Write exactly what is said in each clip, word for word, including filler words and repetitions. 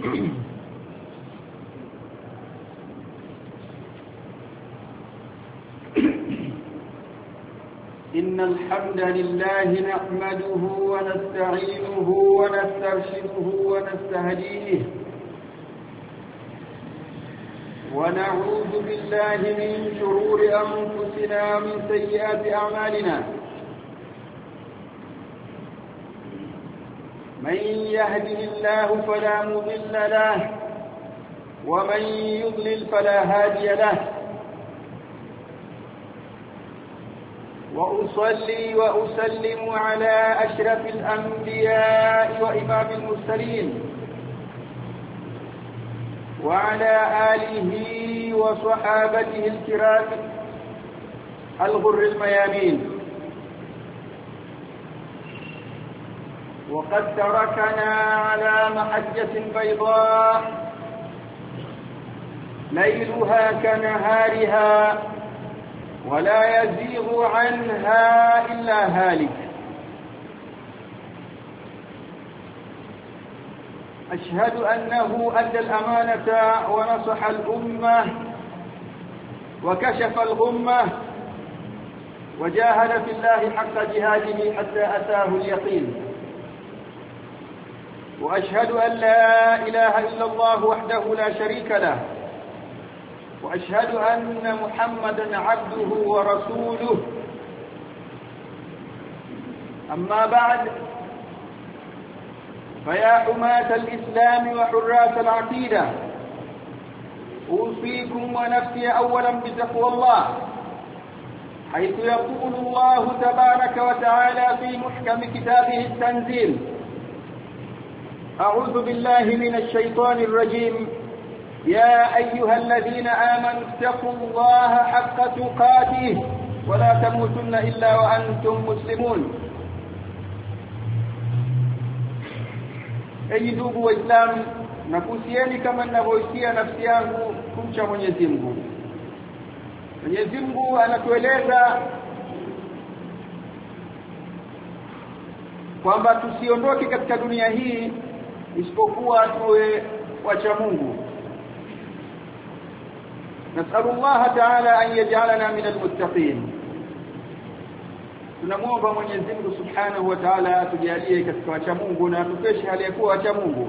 إن الحمد لله نحمده ونستعينه ونسترشده ونستهديه ونعوذ بالله من شرور أنفسنا ومن سيئات أعمالنا من يهده الله فلا مضل له ومن يضلل فلا هادي له وأصلي وأسلم على أشرف الأنبياء وإمام المرسلين وعلى آله وصحابته الكرام الغر الميامين وقد تركنا على محجة بيضاء ليلها كنهارها ولا يزيغ عنها إلا هالك أشهد أنه أدى الأمانة ونصح الأمة وكشف الغمة وجاهد في الله حق جهاده حتى أتاه اليقين وأشهد أن لا إله إلا الله وحده لا شريك له وأشهد أن محمدا عبده ورسوله أما بعد فيا حماة الإسلام وحراس العقيدة أوصيكم ونفسي أولا بتقوى الله حيث يقول الله تبارك وتعالى في محكم كتابه التنزيل أعوذ بالله من الشيطان الرجيم يا أيها الذين آمنوا اتقوا الله حق تقاته ولا تموتن إلا وأنتم مسلمون Enyi ndugu waislamu, nakuhusieni kama ninavyohusia nafsi yangu kumcha Mwenyezi Mungu. Mwenyezi Mungu anatueleza kwamba tusiondoke katika dunia hii isipokuwa tuwe wacha Mungu. نسأل الله تعالى أن يجعلنا من المتقين. Tunamuomba Mwenyezi Mungu Subhanahu wa Ta'ala atujalie katika wacha Mungu na atupeshe hali ya kuwa wacha Mungu.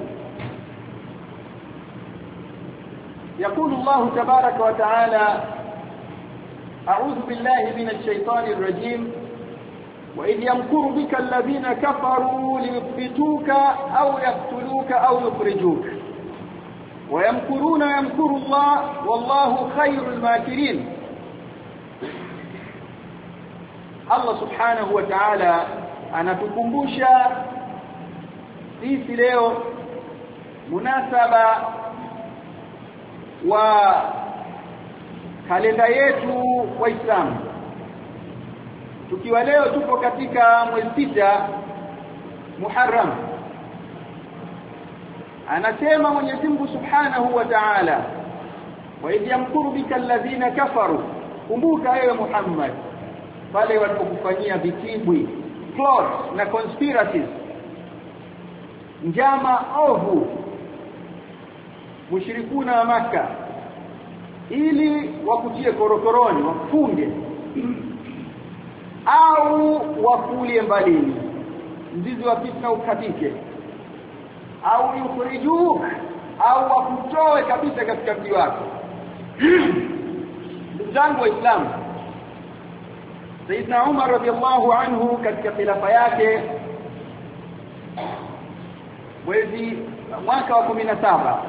يقول الله تبارك وتعالى أعوذ بالله من الشيطان الرجيم وإذ يمكر بك الذين كفروا ليثبتوك أو يقتلوك أو يخرجوك ويمكرون يمكر الله والله خير الماكرين. Allah subhanahu wa ta'ala anatukumbusha sisi leo munasaba wa kalenda yetu Waislamu, tukiwa leo tupo katika mwezi sita Muharram. Anasema Mwenyezi Mungu Subhanahu wa Ta'ala, wa idh yamkuru bika alladhina kafaru, kumbuka ewe Muhammad pale walipokufanyia vitibwi, plots na conspiracies, njama ovu mushrikuna wa Makkah ili wakutie korokoroni, wakufunge au wakulie mbalini, mzizi wa fitna ukatike, au yukhrijuk au wakutoe kabisa katika mji wako. Ndugu zangu Waislamu, Sayyidina Umar radhiallahu anhu katika khilafa yake mwezi mwaka wa kumi na saba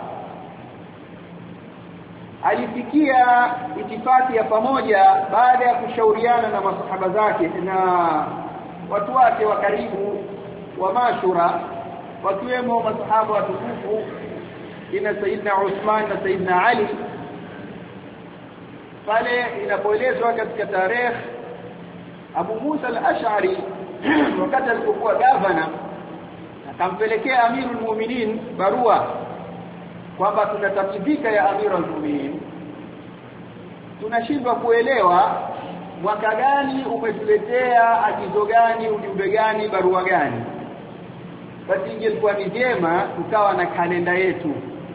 alifikia itifaki ya pamoja baada ya kushauriana na masahaba zake na watu wake wa karibu wa mashura, wakiwemo masahaba watukufu ina Sayyidina Uthman na Sayyidina Ali. Pale inapoelezwa katika tarehe Abu Musa al-Ash'ari wakati alipokuwa gavana akampelekea Amirul Mu'minin barua kwamba tunatatibika ya Amirul Mu'minin, tunashindwa kuelewa mwaka gani umetuletea agizo gani, ujumbe gani, barua gani. Basi ingekuwa ni vyema tukawa na kalenda yetu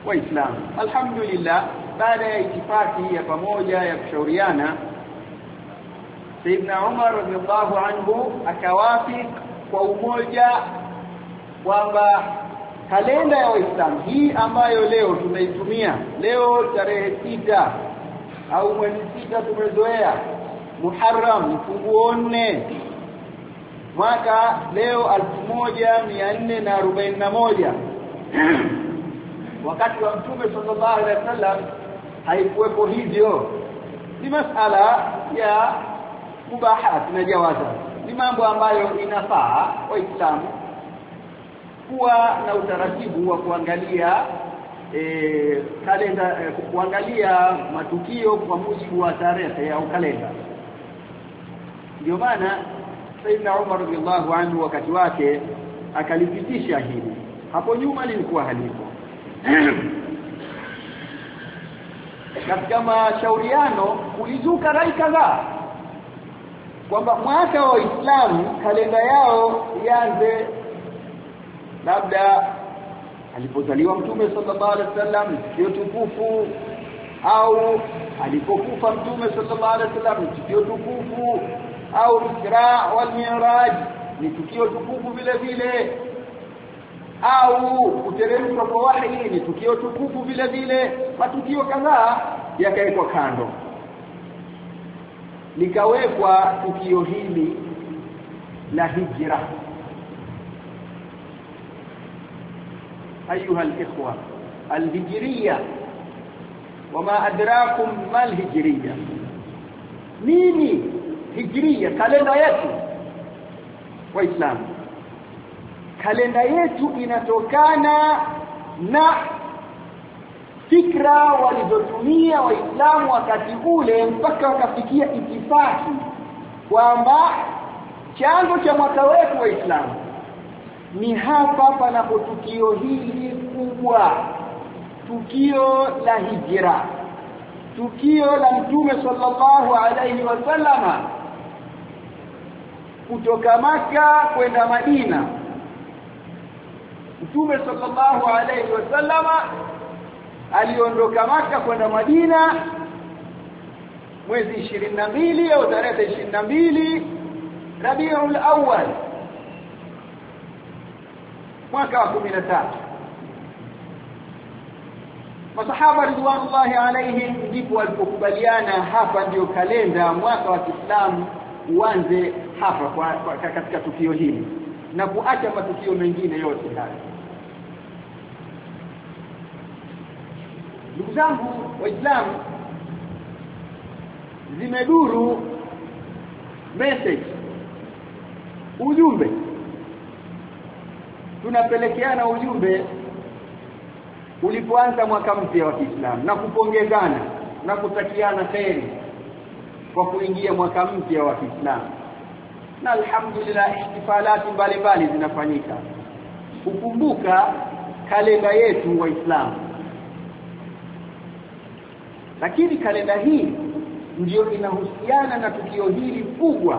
waislamu. Alhamdulillah, baada ya itifaki ya pamoja ya kushauriana, Sayyidina Umar radhiallahu anhu akawafik kwa umoja kwamba kalenda ya Waislamu hii ambayo leo tunaitumia, leo tarehe sita au mwezi sita tumezoea Muharram mfunguo nne mwaka leo elfu moja mia nne na arobaini na moja wakati wa Mtume sallallahu alaihi wasallam haikuwepo hivyo. Ni masala ya mubahat na jawaza, ni mambo ambayo inafaa Waislamu kuwa na utaratibu wa kuangalia e, kalenda e, kuangalia matukio kwa mujibu wa tarehe au kalenda. Ndio maana Sayyidina Umar radhiallahu anhu wakati wake akalipitisha hili. Hapo nyuma lilikuwa halipo. Katika mashauriano kulizuka rai kadhaa kwamba mwaka wa Uislamu kalenda yao ianze labda alipozaliwa Mtume sallallahu alaihi wasallam, tukio tukufu, au alipokufa Mtume sallallahu alaihi wasallam, tukio tukufu, au Isra wal Mi'raj ni tukio tukufu vile vile, au kuteremshwa kwa wahi ni tukio tukufu vile vile. Matukio kadhaa yakawekwa kando, likawekwa tukio hili la hijra. أيها الإخوة، الهجرية وما أدراكم ما الهجرية. نيني هجرية kalenda yetu Waislamu. Kalenda yetu inatokana na fikra walizotumia Waislamu wakati ule mpaka wakafikia itifaki kwamba chanzo cha mwaka wetu Waislamu ni hapa panapo tukio hili kubwa, tukio la hijra, tukio la Mtume sallallahu alayhi wasallama kutoka Maka kwenda Madina. Mtume sallallahu alayhi wasallama aliondoka Maka kwenda Madina mwezi ishirini na mbili au tarehe ishirini na mbili Rabiul Awwal mwaka wa kumi na tatu. Masahaba ridwanullahi alayhim ndipo walipokubaliana hapa ndio kalenda mwaka wa Kiislamu uanze hapa kwa, kwa katika tukio hili na kuacha matukio mengine yote haya. Ndugu zangu Waislamu, zimeduru message, ujumbe, tunapelekeana ujumbe ulipoanza mwaka mpya wa Kiislamu na kupongezana na kutakiana kheri kwa kuingia mwaka mpya wa Kiislamu. Na alhamdulillah ihtifalati mbalimbali zinafanyika kukumbuka kalenda yetu Waislamu. Lakini kalenda hii ndio inahusiana na tukio hili kubwa.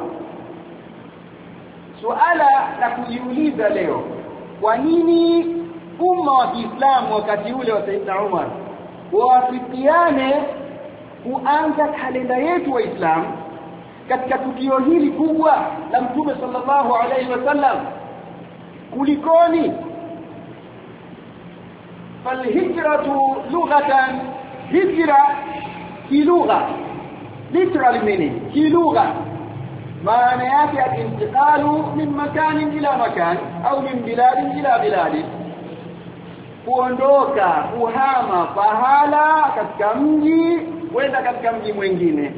Suala la kujiuliza leo, kwa nini umma wa Kiislamu wakati ule wa Sayyidina Umar wafikiane kuanza kalenda yetu Waislamu katika tukio hili kubwa la Mtume sallallahu alayhi wasallam? Kulikoni? Falhijratu lughatan, hijra kilugha, literal meaning kilugha, maana yake al-intiqalu min makanin ila makan au min biladin ila biladin, kuondoka, kuhama pahala katika mji kwenda katika mji mwingine.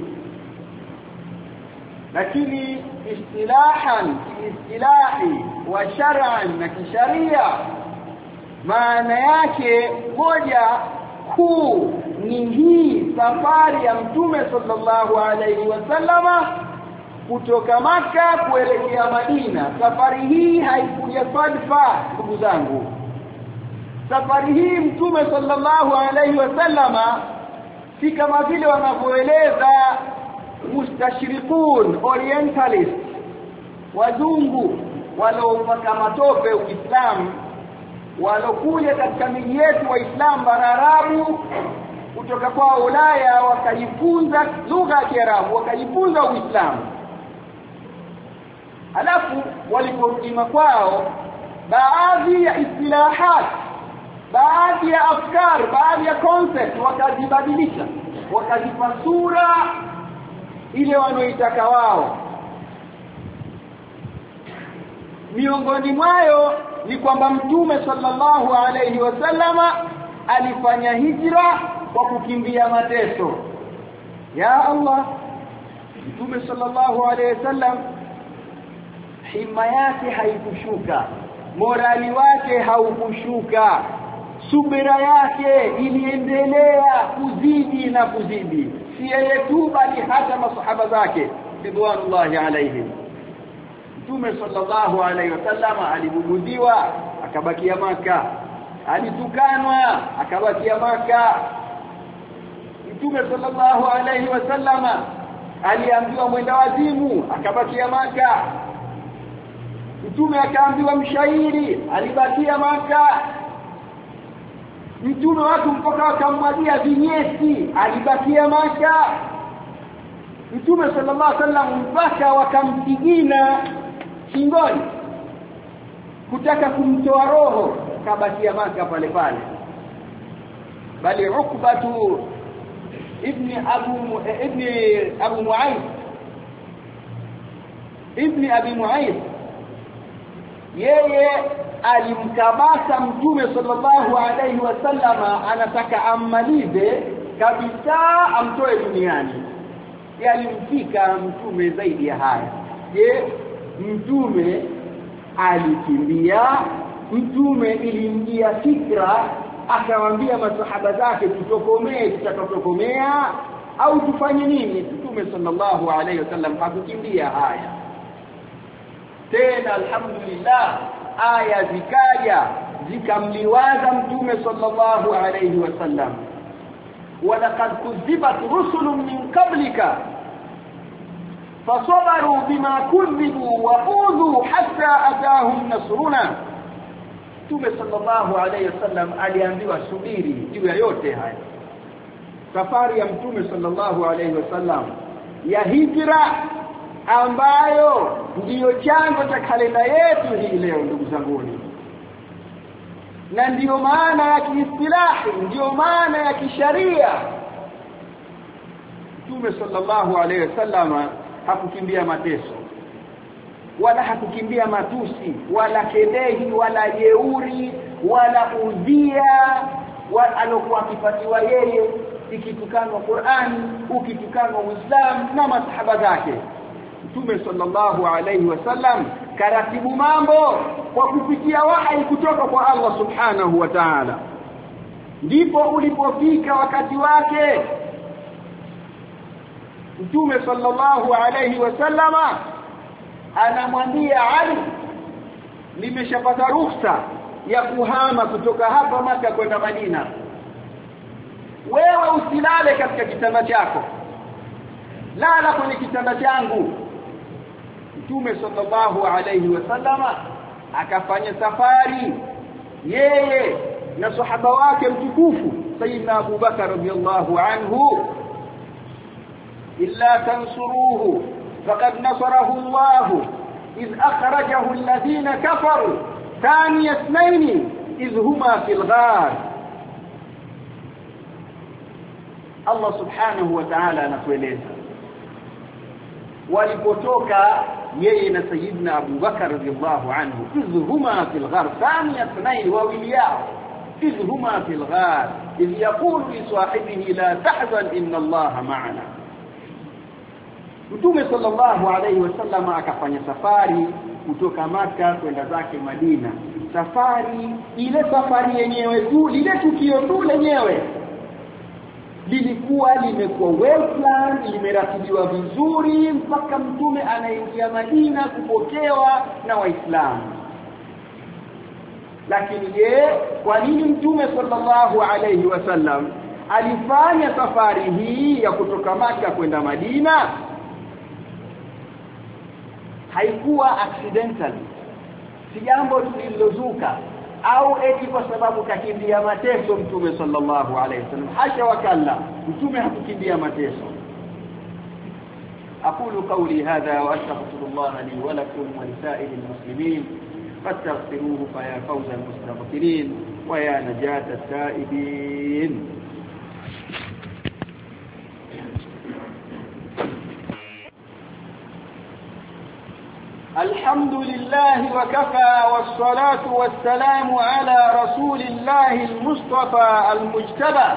Lakini istilahan, istilahi wa shar'an na kisharia, maana yake moja kuu ni hii safari ya Mtume sallallahu alayhi wasallama kutoka Maka kuelekea Madina. Safari hii haikuja sadfa ndugu zangu. Safari hii Mtume sallallahu alayhi wasallama si kama vile wanavyoeleza mustashriqun orientalist, wazungu wanaopaka matope Uislamu walokuja katika miji yetu waislamu bararabu kutoka kwa Ulaya wakajifunza lugha ya Kiarabu wakajifunza Uislamu. Alafu waliporudi kwao baadhi ya istilahat baadhi ya afkar baadhi ya concept wakazibadilisha wakazipa sura ile wanaoitaka wao. Miongoni mwayo ni kwamba Mtume sallallahu alayhi wasallama alifanya hijra kwa kukimbia mateso. Ya Allah, Mtume sallallahu alayhi wasallam hima yake haikushuka, morali wake haukushuka, subira yake iliendelea kuzidi na kuzidi, si yeye tu bali hata masahaba zake ridwanullahi alayhim. Mtume sallallahu alayhi wasallama alibugudiwa akabakia Maka, alitukanwa akabakia Maka. Mtume sallallahu alayhi wasallama aliambiwa mwenda wazimu akabakia Maka. Mtume akaambiwa mshairi alibakia Maka. Mtume watu mpaka wakamwagia vinyesi alibakia Maka. Mtume sallallahu alayhi wasallam mpaka wakamtigina shingoni kutaka kumtoa roho kabakia Maka pale pale. Bali Ukbatu ibn Abu ibn Abu Mu'ayth ibn Abi Mu'ayth yeye alimkamata Mtume sallallahu alayhi wasallama anataka ammalize kabisa amtoe duniani. Yalimfika Mtume zaidi ya haya. Je, Mtume alikimbia? Mtume ilimjia fikra akawaambia masahaba zake tutokomee tutatokomea au tufanye nini? Mtume sallallahu alayhi wasallam hakukimbia haya. Tena alhamdulillah aya zikaja zikamliwaza Mtume sallallahu alayhi wasallam, walaqad kuzibat rusulun min qablika fasabaru bima kudhibu wa udhu hatta atahum nasruna. Mtume sallallahu alayhi wasallam aliambiwa subiri juu ya yote haya. Safari ya Mtume sallallahu alayhi wasallam ya hijra ambayo ndiyo chanzo cha kalenda yetu hii leo ndugu zanguni, na ndiyo maana ya kiistilahi, ndiyo maana ya kisharia. Mtume sallallahu alayhi wasallam hakukimbia mateso wala hakukimbia matusi wala kedehi wala jeuri wala udhia wala alokuwa akipatiwa yeye, ikitukanwa Qur'ani ukitukanwa Uislamu na masahaba zake. Mtume sallallahu alayhi wasallam karatibu mambo kwa kupitia wahi kutoka kwa Allah subhanahu wa ta'ala. Ndipo ulipofika wakati wake Mtume sallallahu alayhi wasallama anamwambia Ali, nimeshapata ruhusa ya kuhama kutoka hapa Maka kwenda Madina. Wewe usilale katika kitanda chako, lala kwenye kitanda changu. Mtume sallallahu alayhi wasallama akafanya safari yeye na sahaba wake mtukufu Sayyidina Abu Bakar radhiyallahu anhu. illa tansuruhu faqad nasarahu Allah idh akhrajahu alladhina kafaru thani ithnain idh huma fil ghar. Allah subhanahu wa ta'ala anatueleza walipotoka yeye na Sayyidina Abu Bakar radhiyallahu anhu, idh huma fil ghar thani ithnain wawili yao, idh huma fil ghar idh yaqulu li sahibihi la tahzan inna Allaha ma'ana. Mtume sallallahu alayhi wasallam akafanya safari kutoka Maka kwenda zake Madina. Safari ile safari yenyewe tu, lile tukio tu lenyewe lilikuwa limekuwa well planned, limeratibiwa vizuri mpaka Mtume anaingia Madina kupokewa na Waislamu. Lakini je, kwa nini Mtume sallallahu alayhi wasallam alifanya safari hii ya kutoka Maka kwenda Madina? Haikuwa accidental, si jambo lililozuka, au eti kwa sababu kakimbia mateso mtume sallallahu alayhi wasallam. Hasha wakalla, mtume hakukimbia mateso. أقول قولي هذا وأستغفر الله لي ولكم ولسائر المسلمين فاستغفروه فيا فوز المستغفرين ويا نجاة التائبين. الحمد لله وكفى والصلاة والسلام على رسول الله المصطفى المجتبى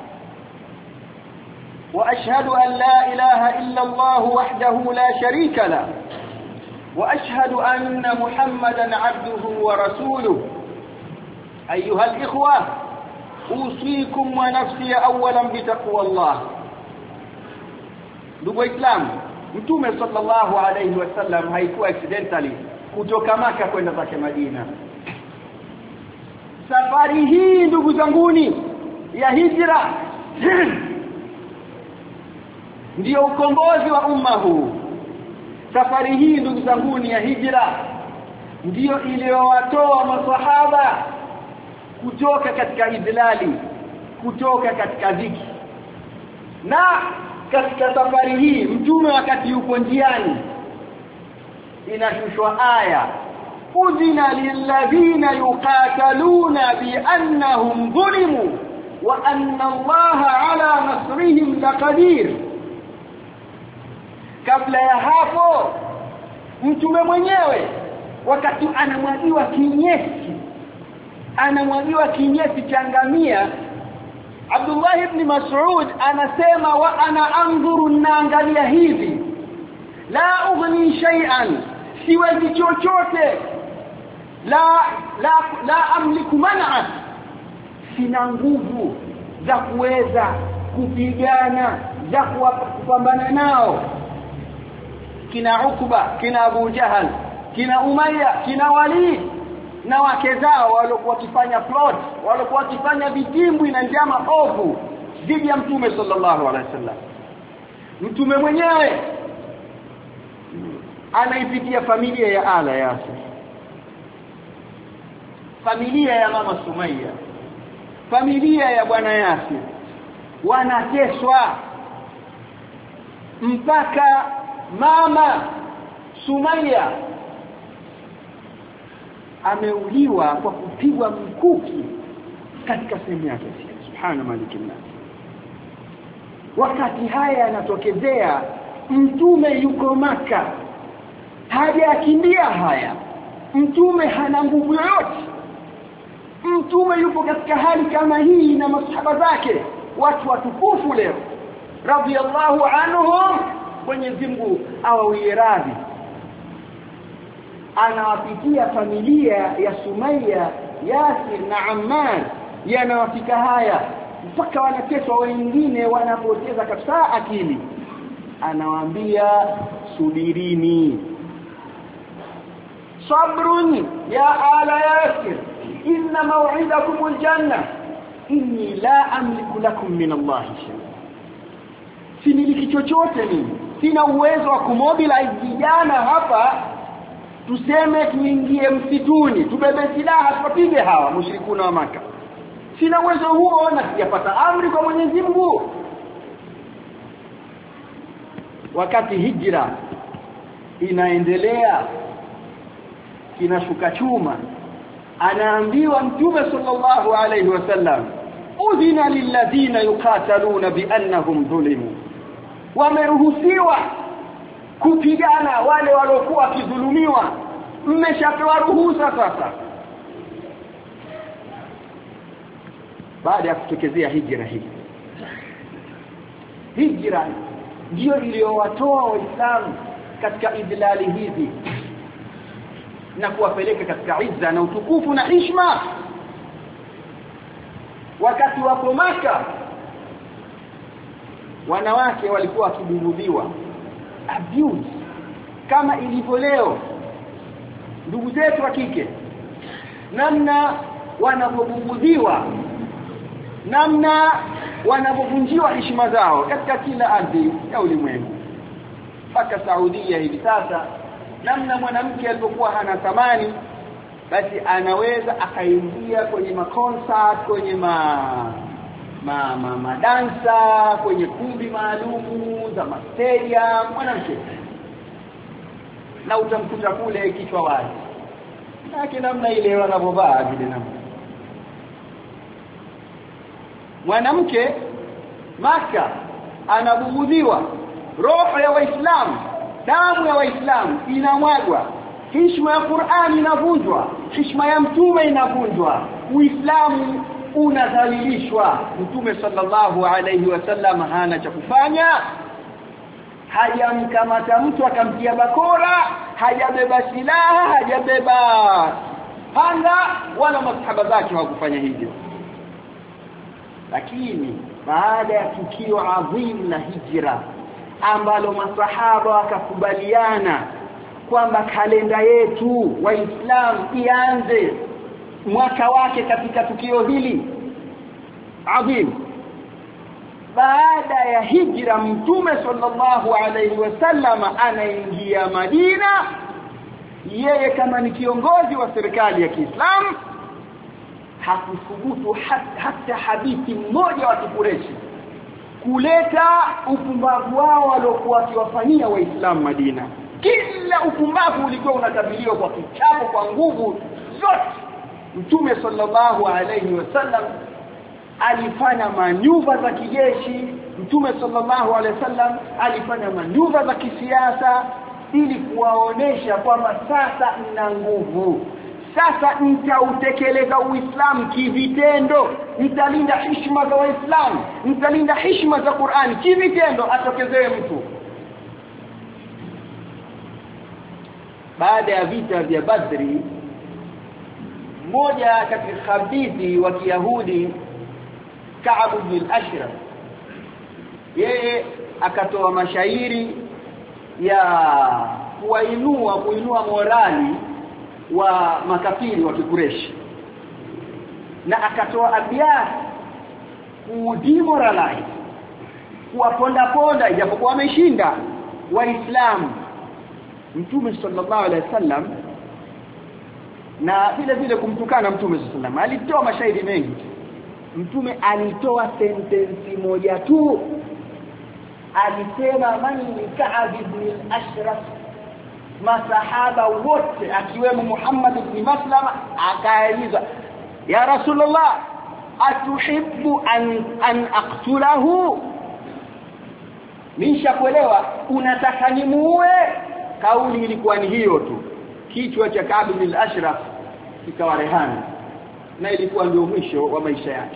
وأشهد أن لا إله إلا الله وحده لا شريك له وأشهد أن محمدا عبده ورسوله. أيها الإخوة أوصيكم ونفسي أولا بتقوى الله. ndugu Islam, Mtume sallallahu alayhi wasallam haikuwa accidentally kutoka Maka kwenda zake Madina. Safari hii ndugu zanguni ya hijra ndio ukombozi wa umma huu. Safari hii ndugu zanguni ya hijra ndio iliyowatoa maswahaba kutoka katika idlali, kutoka katika dhiki. Na katika safari hii mtume wakati yuko njiani inashushwa aya, udhina lilladhina yuqataluna biannahum zulimu wa anna Allaha ala nasrihim laqadir. Kabla ya hapo mtume mwenyewe wakati anamwagiwa kinyesi anamwagiwa kinyesi cha ngamia, Abdullah ibn Mas'ud anasema wa ana anzuru, naangalia hivi, la ughni shay'an, siwezi chochote, la la la amliku man'a, sina nguvu za kuweza kupigana, za kupambana nao. Kina Ukba, kina Abu Jahal, kina Umayya, kina Walid na wake zao walikuwa wakifanya plot, walikuwa wakifanya vitimbwi na njama ovu dhidi ya Mtume sallallahu alaihi wasallam. Mtume mwenyewe anaipitia familia ya Ala Yasir, familia ya mama Sumayya, familia ya bwana Yasir, wanateswa mpaka mama Sumayya ameuliwa kwa kupigwa mkuki katika sehemu yake. Subhana malikin nas. Wakati haya yanatokezea, mtume yuko Maka, hajakimbia haya, mtume hana nguvu yoyote, mtume yupo katika hali kama hii na masahaba zake, watu watukufu leo radhiyallahu anhum, Mwenyezi Mungu awawie radhi. Anawapitia familia ya Sumayya, Yasir na Ammar, yanawafika haya mpaka wanateswa, wengine wanapoteza kabisa akili. Anawaambia subirini, sabrun ya ala Yasir, inna maw'idakum aljanna, inni la amliku lakum min Allah shay'an. Similiki chochote mimi, sina uwezo wa kumobilize vijana hapa tuseme tuingie msituni tubebe silaha tupige hawa mushrikuna wa Maka. Sina uwezo huo na sijapata amri kwa Mwenyezi Mungu. Wakati hijra inaendelea, kinashuka chuma, anaambiwa Mtume sallallahu alayhi wasallam, udhina lilladhina yuqataluna biannahum zulimu, wameruhusiwa kupigana wale waliokuwa kidhulumiwa, mmeshapewa ruhusa sasa. Baada ya kutekelezea hijra hii, hijra ndio iliyowatoa Waislamu katika idlali hizi na kuwapeleka katika izza na utukufu na heshima. Wakati wa Maka wanawake walikuwa wakibughudhiwa, abuse, kama ilivyo leo ndugu zetu wa kike, namna wanapobughudhiwa, namna wanapovunjiwa heshima zao katika kila ardhi ya ulimwengu. Mpaka Saudia hivi sasa, namna mwanamke alipokuwa hana thamani, basi anaweza akaingia kwenye ma concert, kwenye ma ma ma, ma dansa, kwenye kumbi maalumu za stadium, mwanamke, na utamkuta kule kichwa wazi, na namna ile wanavovaa vile. Namna mwanamke Maka anabughudhiwa, roho ya Waislamu, damu ya Waislamu inamwagwa, heshima ya Qur'ani inavunjwa, heshima ya mtume inavunjwa, Uislamu unadhalilishwa. Mtume sallallahu alayhi wasallam hana cha kufanya, hajamkamata mtu akamtia bakora, hajabeba silaha, hajabeba panga, wala masahaba zake hawakufanya hivyo. Lakini baada ya tukio adhim la hijra ambalo masahaba wakakubaliana kwamba kalenda yetu Waislamu ianze mwaka wake katika tukio hili adhim, baada ya hijra Mtume sallallahu alayhi wasallam anaingia Madina, yeye kama ni kiongozi wa serikali ya Kiislamu, hakuthubutu hata, hata hadithi mmoja wa Quraysh kuleta upumbavu wao waliokuwa wakiwafanyia Waislamu Madina. Kila upumbavu ulikuwa unakabiliwa kwa kichapo, kwa nguvu zote. Mtume sallallahu alayhi wasallam alifanya manuva za kijeshi, Mtume sallallahu alayhi wasallam alifanya manuva za kisiasa ili kuwaonesha kwamba sasa nina nguvu, sasa nitautekeleza Uislamu kivitendo, nitalinda heshima za Waislamu, nitalinda heshima za Qur'ani kivitendo, atokezee mtu. Baada ya vita vya Badri, mmoja katika khabidhi wa Kiyahudi, Ka'b ibn al-Ashraf, yeye akatoa mashairi ya kuinua kuinua morali wa makafiri wa Kikureshi, na akatoa abiyat kudemoralize, kuwaponda ponda ijapokuwa wameshinda Waislamu. Mtume sallallahu alaihi wasallam na vile vile kumtukana Mtume sallallahu alaihi wasallam alitoa mashairi mengi. Mtume alitoa sentensi moja tu, alisema man Ka'b ibn al-Ashraf, masahaba wote akiwemo Muhammad ibn Maslama akaeleza, ya Rasulullah atuhibbu an an aqtulahu, nisha kuelewa unataka nimuue. Kauli ilikuwa ni hiyo tu, kichwa cha Ka'b ibn al-Ashraf kikawa rehani, na ilikuwa ndio mwisho wa maisha yake.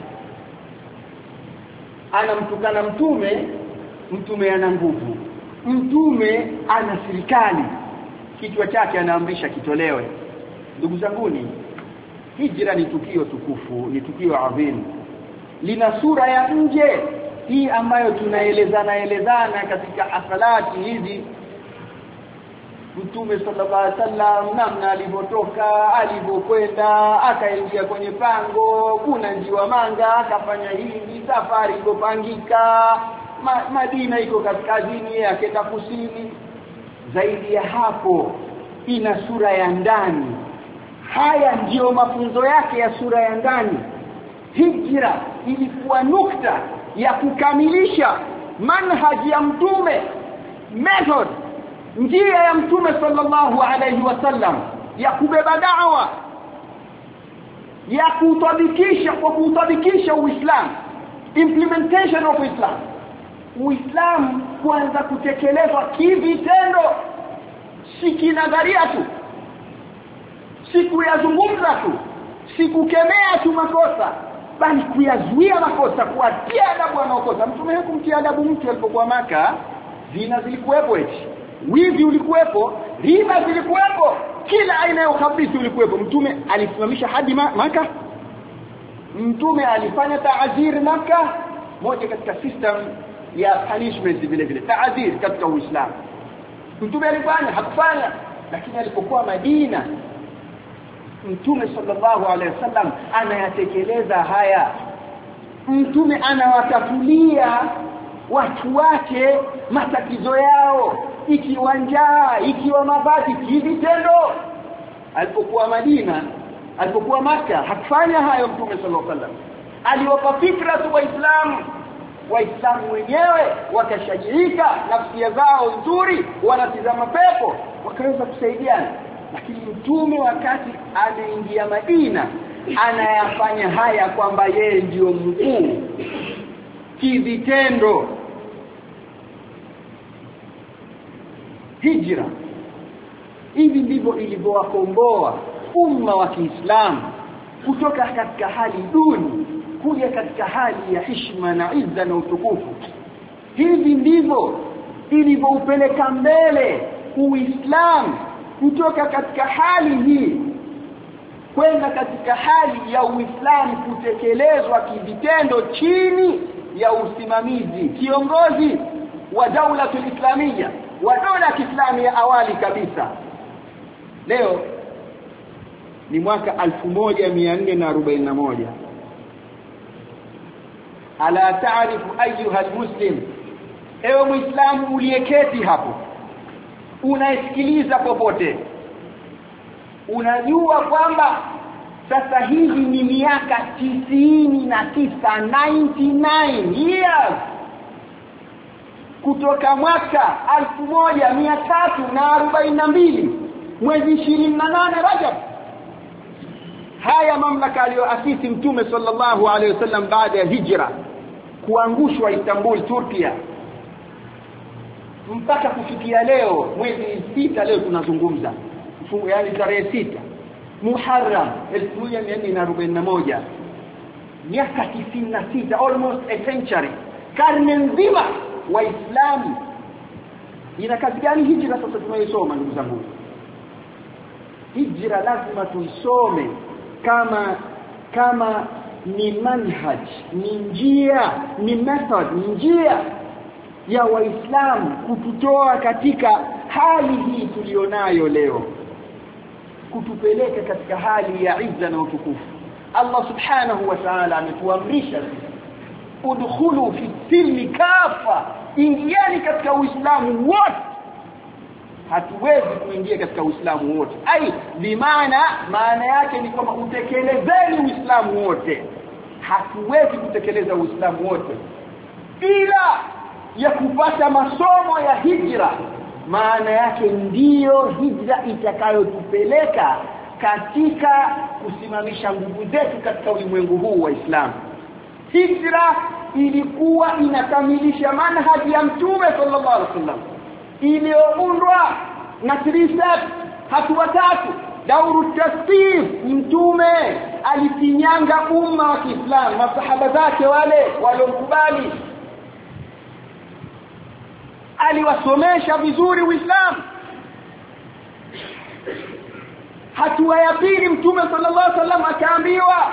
Anamtukana mtume, mtume ana nguvu, mtume ana serikali, kichwa chake anaamrisha kitolewe. Ndugu zanguni, hijra ni tukio tukufu, ni tukio adhim, lina sura ya nje hii ambayo tunaelezana elezana katika hafalati hizi. Mtume sallallahu alaihi wasallam namna alipotoka, alipokwenda, akaingia kwenye pango, kuna njiwa manga, akafanya hivi, safari ilipangika, Ma, Madina iko kaskazini, akaenda kusini. Zaidi ya hapo ina sura ya ndani. Haya ndiyo mafunzo yake ya sura ya ndani. Hijra ilikuwa nukta ya kukamilisha manhaji ya mtume, method, njia ya mtume sallallahu alayhi wasallam ya kubeba da'wa, ya kutabikisha kwa kutabikisha Uislamu, implementation of Islam. Uislamu kuanza kutekelezwa kivitendo, si kinadharia tu, si kuyazungumza tu, si kukemea tu makosa, bali kuyazuia makosa, kuatia adabu wanaokosa. Mtume hakumtia adabu mtu alipokuwa Maka. Zina zilikuwepo, eti wizi ulikuwepo, riba zilikuwepo, kila aina ya ukhabisi ulikuwepo. Mtume alisimamisha hadi Maka. Mtume alifanya ta'zir Maka, moja katika system ya punishment vile vile, ta'zir katika Uislamu. Mtume alifanya, hakufanya. Lakini alipokuwa Madina, Mtume sallallahu alaihi wasallam anayatekeleza haya. Mtume anawatatulia watu wake matatizo yao, ikiwa njaa, ikiwa mavazi, kivitendo. Alipokuwa Madina, alipokuwa Makka hakufanya hayo Mtume sallallahu alaihi wasallam. Aliwapa fikra tu Waislamu, Waislamu wenyewe wakashajirika, nafsi zao nzuri, wanatizama pepo, wakaweza kusaidiana. Lakini Mtume wakati anaingia Madina anayafanya haya kwamba yeye ndio mkuu kivitendo. Hijra hivi ndivyo ilivyowakomboa umma wa Kiislamu kutoka katika hali duni kuja katika hali ya heshima na izza na utukufu. Hivi ndivyo ilivyoupeleka mbele Uislamu kutoka katika hali hii kwenda katika hali ya Uislamu kutekelezwa kivitendo chini ya usimamizi kiongozi wa daula islamia wa dola ya Kiislamu ya awali kabisa. Leo ni mwaka elfu moja mia nne arobaini na moja. Ala taarifu ayuha almuslim, ewe Muislamu uliyeketi hapo unasikiliza popote, unajua kwamba sasa hivi ni miaka tisini na tisa, ninety nine years kutoka mwaka elfu moja mia tatu arobaini na mbili mwezi ishirini na nane Rajab. Haya mamlaka aliyoasisi Mtume sallallahu alaihi wasallam baada ya hijra kuangushwa Istanbul, Turkia, mpaka kufikia leo mwezi sita, leo tunazungumza yani tarehe sita Muharram elfu moja mia nne arobaini na moja, miaka tisini na sita, almost a century, karne nzima Waislamu. Ina kazi gani hijra sasa tunaisoma ndugu zangu? Hijra lazima tuisome kama kama ni manhaj, ni njia, ni method, ni njia ya Waislamu kututoa katika hali hii tulionayo leo, kutupeleka katika hali ya izza na utukufu. Allah subhanahu wa ta'ala ametuamrisha udkhulu fi silmi kafa, ingieni katika Uislamu wote. Hatuwezi kuingia katika Uislamu wote, ai bimaana maana yake ni kwamba utekelezeni Uislamu wote. Hatuwezi kutekeleza Uislamu wote ila ya kupata masomo ya hijra. Maana yake ndiyo hijra itakayotupeleka katika kusimamisha nguvu zetu katika ulimwengu huu wa Islam. Hijra ilikuwa inakamilisha manhaji ya Mtume sallallahu alaihi wasallam iliyoundwa na three steps, hatua tatu. Dauru tasfif, Mtume alifinyanga umma wa Kiislamu, masahaba zake wale waliomkubali, aliwasomesha vizuri Uislamu. Hatua ya pili, Mtume sallallahu alaihi wasallam akaambiwa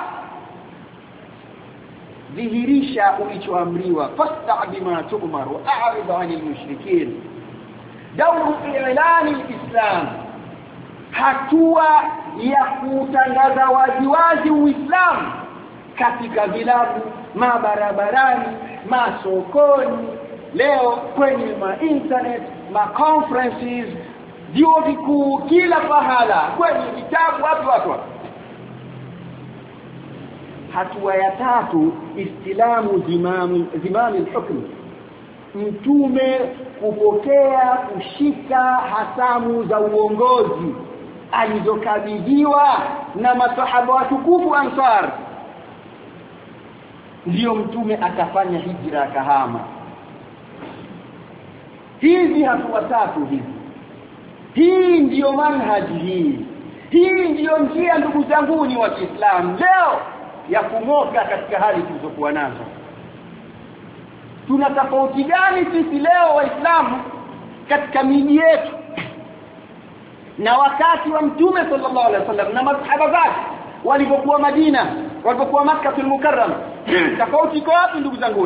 dhihirisha ulichoamriwa, fasta' bima tu'mar wa a'rid 'anil mushrikeen. Dauru i'lani al-Islam, hatua ya kutangaza waziwazi Uislamu katika vilabu, mabarabarani, masokoni, leo kwenye ma internet, ma conferences, vyuo vikuu, kila pahala, kwenye vitabu, watu watu. Hatua ya tatu, istilamu zimami zimami al-hukm, Mtume kupokea, kushika hatamu za uongozi alizokabidhiwa na masahaba watukufu Ansar. Ndio Mtume akafanya hijra, akahama. Hizi hatua tatu hizi, hii ndiyo manhaji hii. Hii ndiyo njia ndugu zangu ni wa Kiislamu leo ya kumoka katika hali tulizokuwa nazo. Tuna tofauti gani sisi leo Waislamu katika miji yetu na wakati wa Mtume sallallahu alaihi wasallam na masahaba zake walipokuwa Madina, walipokuwa Makkah al-Mukarrama? Tofauti iko wapi ndugu zangu?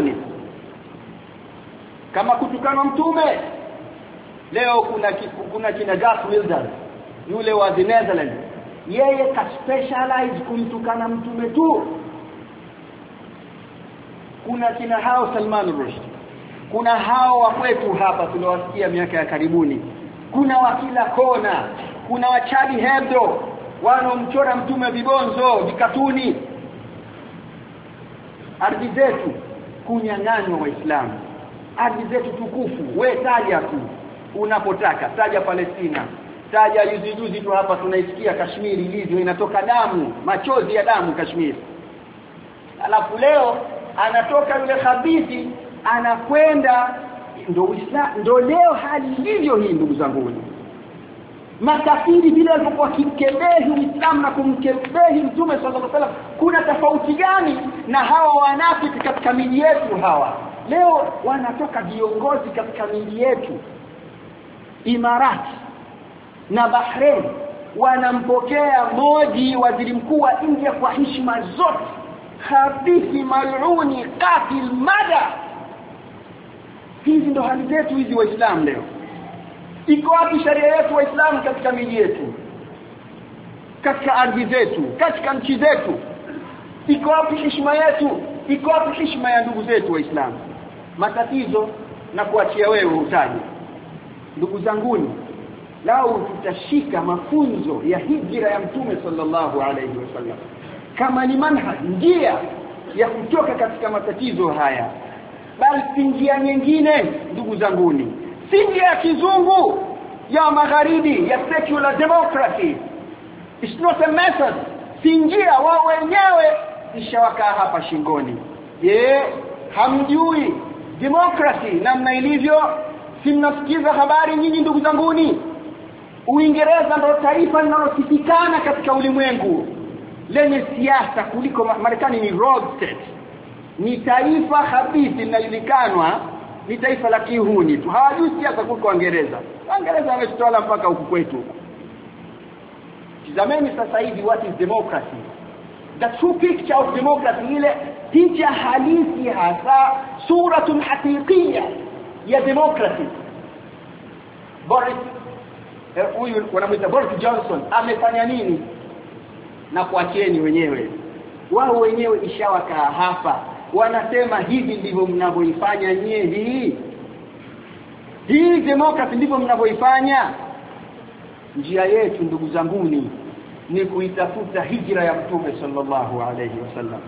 Kama kutukana Mtume leo, kuna kuna kina Gas Wilders yule wa the Netherlands, yeye ka specialize kumtukana Mtume tu. Kuna kina hao Salman Rushdie, kuna hao wa kwetu hapa tuliowasikia miaka ya karibuni, kuna wa kila kona, kuna wa Charlie Hebdo, wanaomchora mtume vibonzo vikatuni. Ardhi zetu kunyang'anywa waislamu, ardhi zetu tukufu. We taja tu unapotaka, taja Palestina, taja juzi juzi tu hapa tunaisikia Kashmiri ilivyo inatoka damu, machozi ya damu Kashmiri. Alafu leo anatoka yule khabithi anakwenda, ndo Uislamu, ndo leo hali ilivyo hii ndugu zangu. Makafiri vile walivyokuwa kimkebehi Uislamu na kumkebehi Mtume sallallahu alaihi wasallam, kuna tofauti gani na hawa wanafiki katika miji yetu hawa? Leo wanatoka viongozi katika miji yetu Imarati na Bahrain, wanampokea Modi waziri mkuu wa India kwa heshima zote, khabithi maluni qatil mada. Hizi ndo hali zetu hizi waislamu leo. Iko wapi sharia yetu waislamu katika miji yetu, katika ardhi zetu, katika nchi zetu? Iko wapi heshima yetu? Iko wapi heshima ya ndugu zetu waislamu? Matatizo na kuachia wewe utaje. Ndugu zanguni, lao tutashika mafunzo ya hijra ya Mtume sallallahu alayhi wasallam kama ni manhaj, njia ya kutoka katika matatizo haya, bali si njia nyingine ndugu zanguni, si njia ya kizungu ya magharibi ya secular democracy. It's not a method, si njia wao wenyewe ishawakaa hapa shingoni. Je, hamjui democracy namna ilivyo? Si mnasikiza habari nyinyi ndugu zanguni? Uingereza ndio taifa linalosikikana katika ulimwengu lenye siasa kuliko Marekani. Ni rogue state, ni taifa habithi linalojulikanwa, ni taifa la kihuni tu, hawajui siasa kuliko Uingereza. Uingereza wametawala mpaka huku kwetu. Tazameni sasa hivi what is democracy, the true picture of democracy, ile picha halisi hasa, suratun haqiqiyya ya democracy. Boris huyu wanamuita Boris Johnson amefanya nini? Na kuachieni wenyewe, wao wenyewe ishawakaa hapa wanasema hivi ndivyo mnavyoifanya nyie. Hii hii democracy ndivyo mnavyoifanya. Njia yetu ndugu zanguni ni kuitafuta hijra ya Mtume sallallahu alayhi wasallam.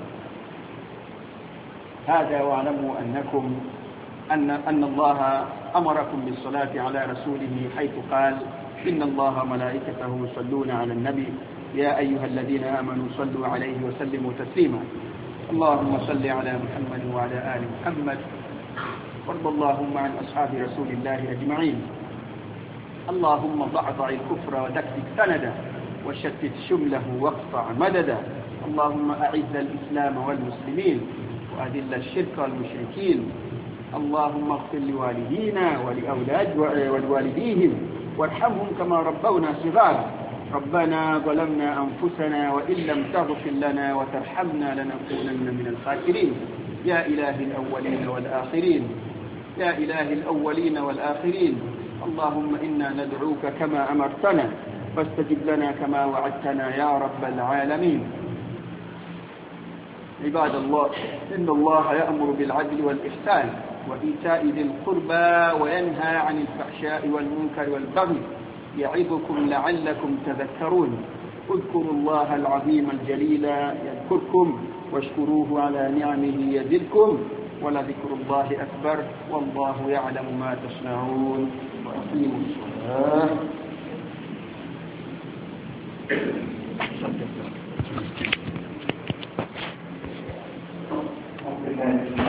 هذا واعلموا أنكم أن أن الله أمركم بالصلاة على رسوله حيث قال إن الله ملائكته يصلون على النبي يا أيها الذين آمنوا صلوا عليه وسلموا تسليما. اللهم صل على محمد وعلى آل محمد، وارض اللهم عن أصحاب رسول الله أجمعين. اللهم ضعضع الكفر ودكك سندا وشتت شمله واقطع مددا. اللهم أعز الإسلام والمسلمين وأذل الشرك والمشركين. اللهم اغفر لوالدينا ولأولاد ولوالديهم وارحمهم كما ربونا صغارا. ربنا ظلمنا أنفسنا وإن لم تغفر لنا وترحمنا لنكونن من الخاسرين. يا إله الأولين والآخرين، يا إله الأولين والآخرين، اللهم إنا ندعوك كما أمرتنا فاستجب لنا كما وعدتنا يا رب العالمين. عباد الله، إن الله يأمر بالعدل والإحسان وإيتاء ذي القربى وينهى عن الفحشاء والمنكر والبغي يعظكم لعلكم تذكرون. اذكروا الله العظيم الجليل يذكركم واشكروه على نعمه يزدكم ولذكر الله أكبر والله يعلم ما تصنعون. وأقيموا الصلاة.